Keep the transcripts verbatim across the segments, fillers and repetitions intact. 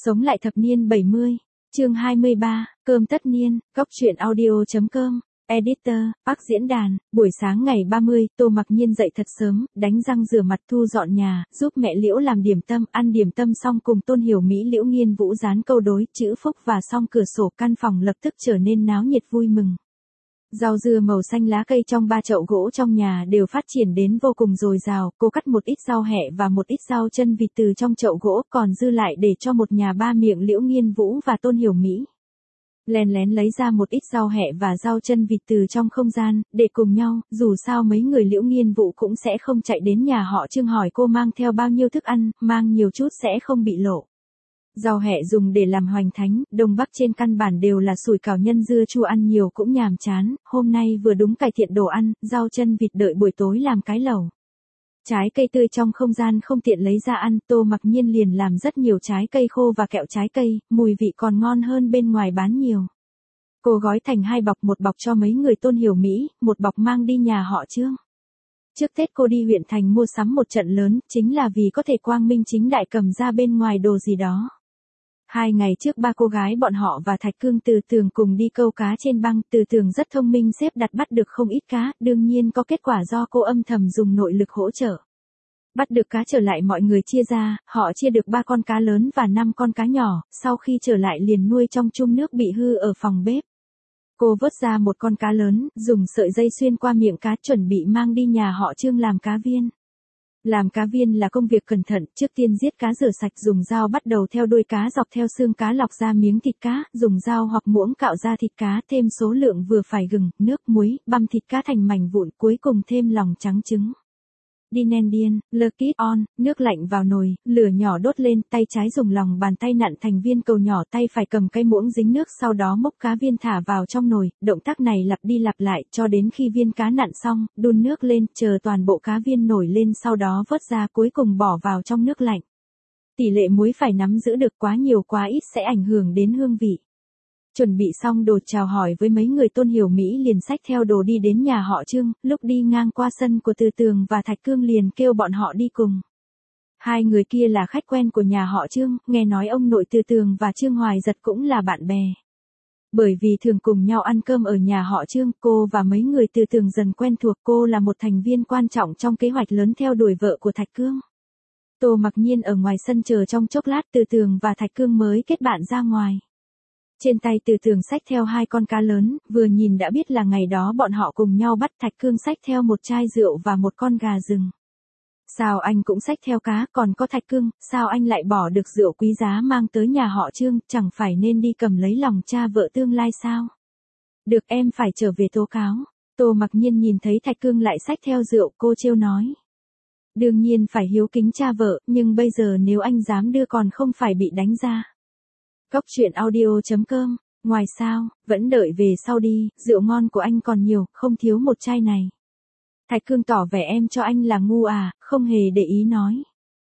Sống lại thập niên bảy mươi, chương hai mươi ba, cơm tất niên, góc truyện audio.com, editor, Park diễn đàn, buổi sáng ngày ba mươi, Tô Mặc Nhiên dậy thật sớm, đánh răng rửa mặt thu dọn nhà, giúp mẹ Liễu làm điểm tâm, ăn điểm tâm xong cùng Tôn Hiểu Mỹ Liễu Nghiên Vũ dán câu đối, chữ phúc và xong cửa sổ, căn phòng lập tức trở nên náo nhiệt vui mừng. Rau dưa màu xanh lá cây trong ba chậu gỗ trong nhà đều phát triển đến vô cùng dồi dào, cô cắt một ít rau hẹ và một ít rau chân vịt từ trong chậu gỗ, còn dư lại để cho một nhà ba miệng Liễu Nghiên Vũ và Tôn Hiểu Mỹ. Lén lén lấy ra một ít rau hẹ và rau chân vịt từ trong không gian, để cùng nhau, dù sao mấy người Liễu Nghiên Vũ cũng sẽ không chạy đến nhà họ Trương hỏi cô mang theo bao nhiêu thức ăn, mang nhiều chút sẽ không bị lộ. Rau hẹ dùng để làm hoành thánh, Đông Bắc trên căn bản đều là sủi cảo nhân dưa chua, ăn nhiều cũng nhàm chán, hôm nay vừa đúng cải thiện đồ ăn, rau chân vịt đợi buổi tối làm cái lẩu. Trái cây tươi trong không gian không tiện lấy ra ăn, Tô Mặc Nhiên liền làm rất nhiều trái cây khô và kẹo trái cây, mùi vị còn ngon hơn bên ngoài bán nhiều. Cô gói thành hai bọc, một bọc cho mấy người Tôn Hiểu Mỹ, một bọc mang đi nhà họ Trương. Trước Tết cô đi huyện thành mua sắm một trận lớn, chính là vì có thể quang minh chính đại cầm ra bên ngoài đồ gì đó. Hai ngày trước ba cô gái bọn họ và Thạch Cương Từ Tường cùng đi câu cá trên băng, Từ Tường rất thông minh xếp đặt bắt được không ít cá, đương nhiên có kết quả do cô âm thầm dùng nội lực hỗ trợ. Bắt được cá trở lại mọi người chia ra, họ chia được ba con cá lớn và năm con cá nhỏ, sau khi trở lại liền nuôi trong chum nước bị hư ở phòng bếp. Cô vớt ra một con cá lớn, dùng sợi dây xuyên qua miệng cá chuẩn bị mang đi nhà họ Trương làm cá viên. Làm cá viên là công việc cẩn thận, trước tiên giết cá rửa sạch, dùng dao bắt đầu theo đuôi cá dọc theo xương cá lọc ra miếng thịt cá, dùng dao hoặc muỗng cạo ra thịt cá, thêm số lượng vừa phải gừng, nước, muối, băm thịt cá thành mảnh vụn, cuối cùng thêm lòng trắng trứng. Điên điên, lơ kít on, nước lạnh vào nồi, lửa nhỏ đốt lên, tay trái dùng lòng bàn tay nặn thành viên cầu nhỏ, tay phải cầm cái muỗng dính nước, sau đó múc cá viên thả vào trong nồi, động tác này lặp đi lặp lại, cho đến khi viên cá nặn xong, đun nước lên, chờ toàn bộ cá viên nổi lên, sau đó vớt ra, cuối cùng bỏ vào trong nước lạnh. Tỷ lệ muối phải nắm giữ được, quá nhiều quá ít sẽ ảnh hưởng đến hương vị. Chuẩn bị xong đồ chào hỏi với mấy người, Tôn Hiểu Mỹ liền xách theo đồ đi đến nhà họ Trương, lúc đi ngang qua sân của Từ Tường và Thạch Cương liền kêu bọn họ đi cùng. Hai người kia là khách quen của nhà họ Trương, nghe nói ông nội Từ Tường và Trương Hoài Giật cũng là bạn bè. Bởi vì thường cùng nhau ăn cơm ở nhà họ Trương, cô và mấy người Từ Tường dần quen thuộc, cô là một thành viên quan trọng trong kế hoạch lớn theo đuổi vợ của Thạch Cương. Tô Mặc Nhiên ở ngoài sân chờ trong chốc lát, Từ Tường và Thạch Cương mới kết bạn ra ngoài. Trên tay Từ Tường xách theo hai con cá lớn, vừa nhìn đã biết là ngày đó bọn họ cùng nhau bắt. Thạch Cương xách theo một chai rượu và một con gà rừng. Sao anh cũng xách theo cá, còn có Thạch Cương, sao anh lại bỏ được rượu quý giá mang tới nhà họ Trương, chẳng phải nên đi cầm lấy lòng cha vợ tương lai sao? Được, em phải trở về tố cáo. Tô Mặc Nhiên nhìn thấy Thạch Cương lại xách theo rượu, cô trêu nói. Đương nhiên phải hiếu kính cha vợ, nhưng bây giờ nếu anh dám đưa còn không phải bị đánh ra. Góc truyện audio.com, ngoài sao, vẫn đợi về sau đi, rượu ngon của anh còn nhiều, không thiếu một chai này. Thạch Cương tỏ vẻ em cho anh là ngu à, không hề để ý nói.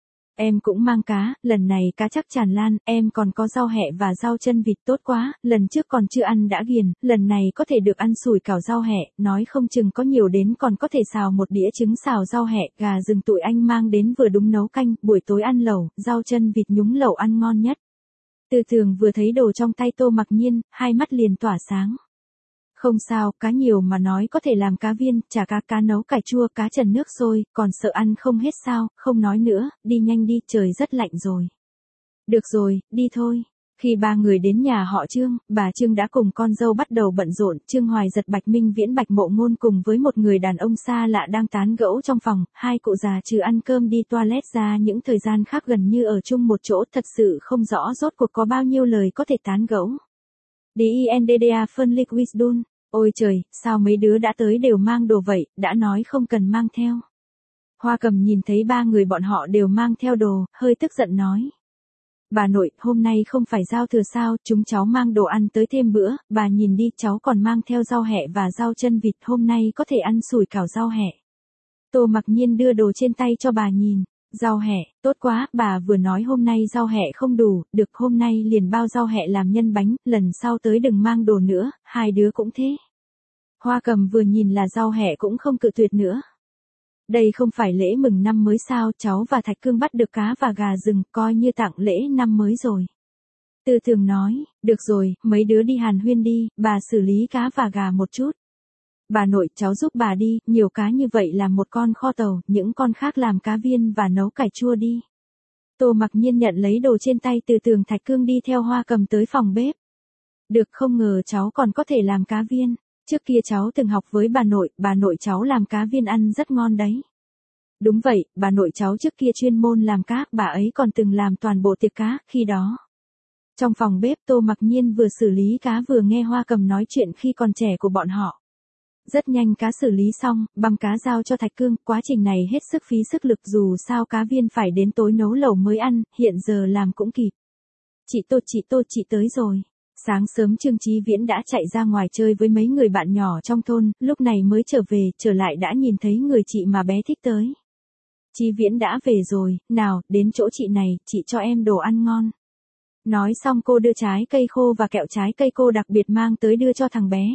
Em cũng mang cá, lần này cá chắc tràn lan, em còn có rau hẹ và rau chân vịt, tốt quá, lần trước còn chưa ăn đã ghiền, lần này có thể được ăn sủi cảo rau hẹ, nói không chừng có nhiều đến còn có thể xào một đĩa trứng xào rau hẹ, gà rừng tụi anh mang đến vừa đúng nấu canh, buổi tối ăn lẩu, rau chân vịt nhúng lẩu ăn ngon nhất. Từ Tường vừa thấy đồ trong tay Tô Mặc Nhiên, hai mắt liền tỏa sáng. Không sao, cá nhiều mà nói có thể làm cá viên, chả cá, cá nấu cải chua, cá trần nước sôi, còn sợ ăn không hết sao, không nói nữa, đi nhanh đi, trời rất lạnh rồi. Được rồi, đi thôi. Khi ba người đến nhà họ Trương, bà Trương đã cùng con dâu bắt đầu bận rộn, Trương Hoài Giật, Bạch Minh Viễn, Bạch Mộ Ngôn cùng với một người đàn ông xa lạ đang tán gẫu trong phòng, hai cụ già trừ ăn cơm đi toilet ra những thời gian khác gần như ở chung một chỗ, thật sự không rõ rốt cuộc có bao nhiêu lời có thể tán gẫu. Diendda phân liquidun, ôi trời, sao mấy đứa đã tới đều mang đồ vậy, đã nói không cần mang theo. Hoa Cầm nhìn thấy ba người bọn họ đều mang theo đồ, hơi tức giận nói. Bà nội, hôm nay không phải giao thừa sao, chúng cháu mang đồ ăn tới thêm bữa, bà nhìn đi, cháu còn mang theo rau hẹ và rau chân vịt, hôm nay có thể ăn sủi cảo rau hẹ. Tô Mặc Nhiên đưa đồ trên tay cho bà nhìn, rau hẹ, tốt quá, bà vừa nói hôm nay rau hẹ không đủ, được hôm nay liền bao rau hẹ làm nhân bánh, lần sau tới đừng mang đồ nữa, hai đứa cũng thế. Hoa Cầm vừa nhìn là rau hẹ cũng không cự tuyệt nữa. Đây không phải lễ mừng năm mới sao, cháu và Thạch Cương bắt được cá và gà rừng, coi như tặng lễ năm mới rồi. Tư Tường nói, được rồi, mấy đứa đi hàn huyên đi, bà xử lý cá và gà một chút. Bà nội, cháu giúp bà đi, nhiều cá như vậy làm một con kho tàu, những con khác làm cá viên và nấu cải chua đi. Tô Mặc Nhiên nhận lấy đồ trên tay Từ Tường Thạch Cương đi theo Hoa Cầm tới phòng bếp. Được, không ngờ cháu còn có thể làm cá viên. Trước kia cháu từng học với bà nội, bà nội cháu làm cá viên ăn rất ngon đấy. Đúng vậy, bà nội cháu trước kia chuyên môn làm cá, bà ấy còn từng làm toàn bộ tiệc cá, khi đó. Trong phòng bếp Tô Mặc Nhiên vừa xử lý cá vừa nghe Hoa Cầm nói chuyện khi còn trẻ của bọn họ. Rất nhanh cá xử lý xong, băm cá giao cho Thạch Cương, quá trình này hết sức phí sức lực dù sao cá viên phải đến tối nấu lẩu mới ăn, hiện giờ làm cũng kịp. Chị Tô, chị Tô, chị tới rồi. Sáng sớm Trương Chí Viễn đã chạy ra ngoài chơi với mấy người bạn nhỏ trong thôn, lúc này mới trở về, trở lại đã nhìn thấy người chị mà bé thích tới. Chí Viễn đã về rồi, nào, đến chỗ chị này, chị cho em đồ ăn ngon. Nói xong cô đưa trái cây khô và kẹo trái cây cô đặc biệt mang tới đưa cho thằng bé.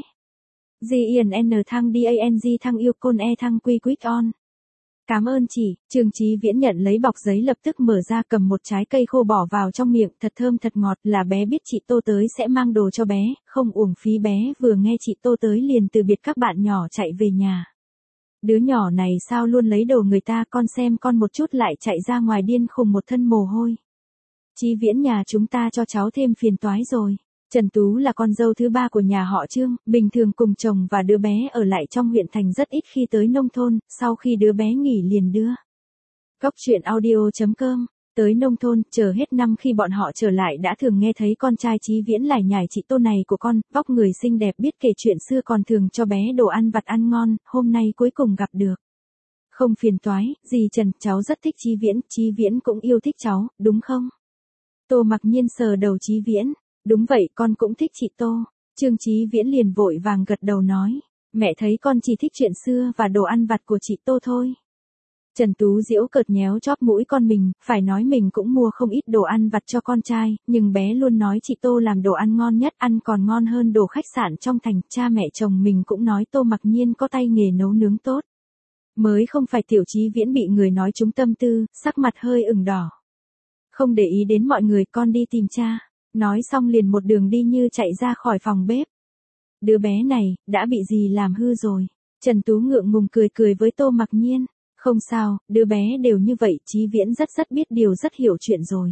G I N N thăng D A N G thăng yêu côn E thăng quy quýt on. Cảm ơn chị, Trương Chí Viễn nhận lấy bọc giấy lập tức mở ra cầm một trái cây khô bỏ vào trong miệng, thật thơm thật ngọt, là bé biết chị Tô tới sẽ mang đồ cho bé, không uổng phí bé vừa nghe chị Tô tới liền từ biệt các bạn nhỏ chạy về nhà. Đứa nhỏ này sao luôn lấy đồ người ta, con xem con một chút lại chạy ra ngoài điên khùng một thân mồ hôi. Chí Viễn, nhà chúng ta cho cháu thêm phiền toái rồi. Trần Tú là con dâu thứ ba của nhà họ Trương, bình thường cùng chồng và đứa bé ở lại trong huyện thành rất ít khi tới nông thôn, sau khi đứa bé nghỉ liền đưa. Góc truyện audio chấm com, tới nông thôn, chờ hết năm khi bọn họ trở lại đã thường nghe thấy con trai Chí Viễn lải nhải chị Tô này của con, vóc người xinh đẹp biết kể chuyện xưa còn thường cho bé đồ ăn vặt ăn ngon, hôm nay cuối cùng gặp được. Không phiền toái, dì Trần, cháu rất thích Chí Viễn, Chí Viễn cũng yêu thích cháu, đúng không? Tô Mặc Nhiên sờ đầu Chí Viễn. Đúng vậy, con cũng thích chị Tô. Trương Chí Viễn liền vội vàng gật đầu nói, mẹ thấy con chỉ thích chuyện xưa và đồ ăn vặt của chị Tô thôi. Trần Tú giễu cợt nhéo chóp mũi con mình, phải nói mình cũng mua không ít đồ ăn vặt cho con trai, nhưng bé luôn nói chị Tô làm đồ ăn ngon nhất, ăn còn ngon hơn đồ khách sạn trong thành, cha mẹ chồng mình cũng nói Tô Mặc Nhiên có tay nghề nấu nướng tốt. Mới không phải Tiểu Chí Viễn bị người nói trúng tâm tư, sắc mặt hơi ửng đỏ. Không để ý đến mọi người, con đi tìm cha. Nói xong liền một đường đi như chạy ra khỏi phòng bếp. Đứa bé này, đã bị gì làm hư rồi. Trần Tú ngượng ngùng cười cười với Tô Mặc Nhiên. Không sao, đứa bé đều như vậy, Chí Viễn rất rất biết điều, rất hiểu chuyện rồi.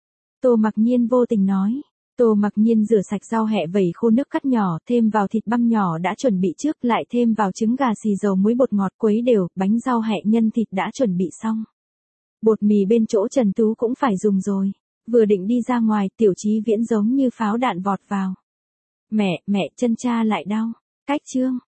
Tô Mặc Nhiên vô tình nói. Tô Mặc Nhiên rửa sạch rau hẹ vẩy khô nước cắt nhỏ, thêm vào thịt băm nhỏ đã chuẩn bị trước, lại thêm vào trứng gà xì dầu muối bột ngọt quấy đều, bánh rau hẹ nhân thịt đã chuẩn bị xong. Bột mì bên chỗ Trần Tú cũng phải dùng rồi. Vừa định đi ra ngoài, Tiểu Chí Viễn giống như pháo đạn vọt vào. Mẹ, mẹ, chân cha lại đau. Cách Trương.